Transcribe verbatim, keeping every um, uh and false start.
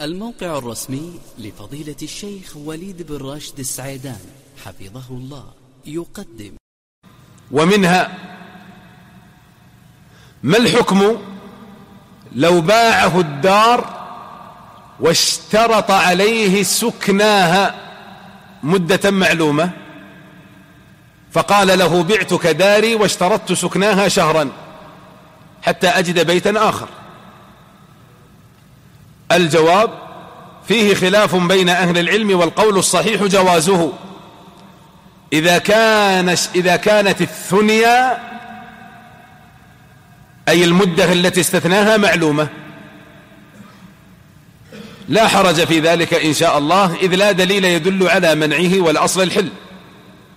الموقع الرسمي لفضيلة الشيخ وليد بن راشد السعيدان حفظه الله يقدم. ومنها ما الحكم لو باعه الدار واشترط عليه سكناها مدة معلومة، فقال له بعتك داري واشترطت سكناها شهرا حتى أجد بيتا آخر؟ الجواب: فيه خلاف بين أهل العلم، والقول الصحيح جوازه إذا كان إذا كانت الثنيا أي المدة التي استثناها معلومة، لا حرج في ذلك إن شاء الله، إذ لا دليل يدل على منعه، والأصل الحل.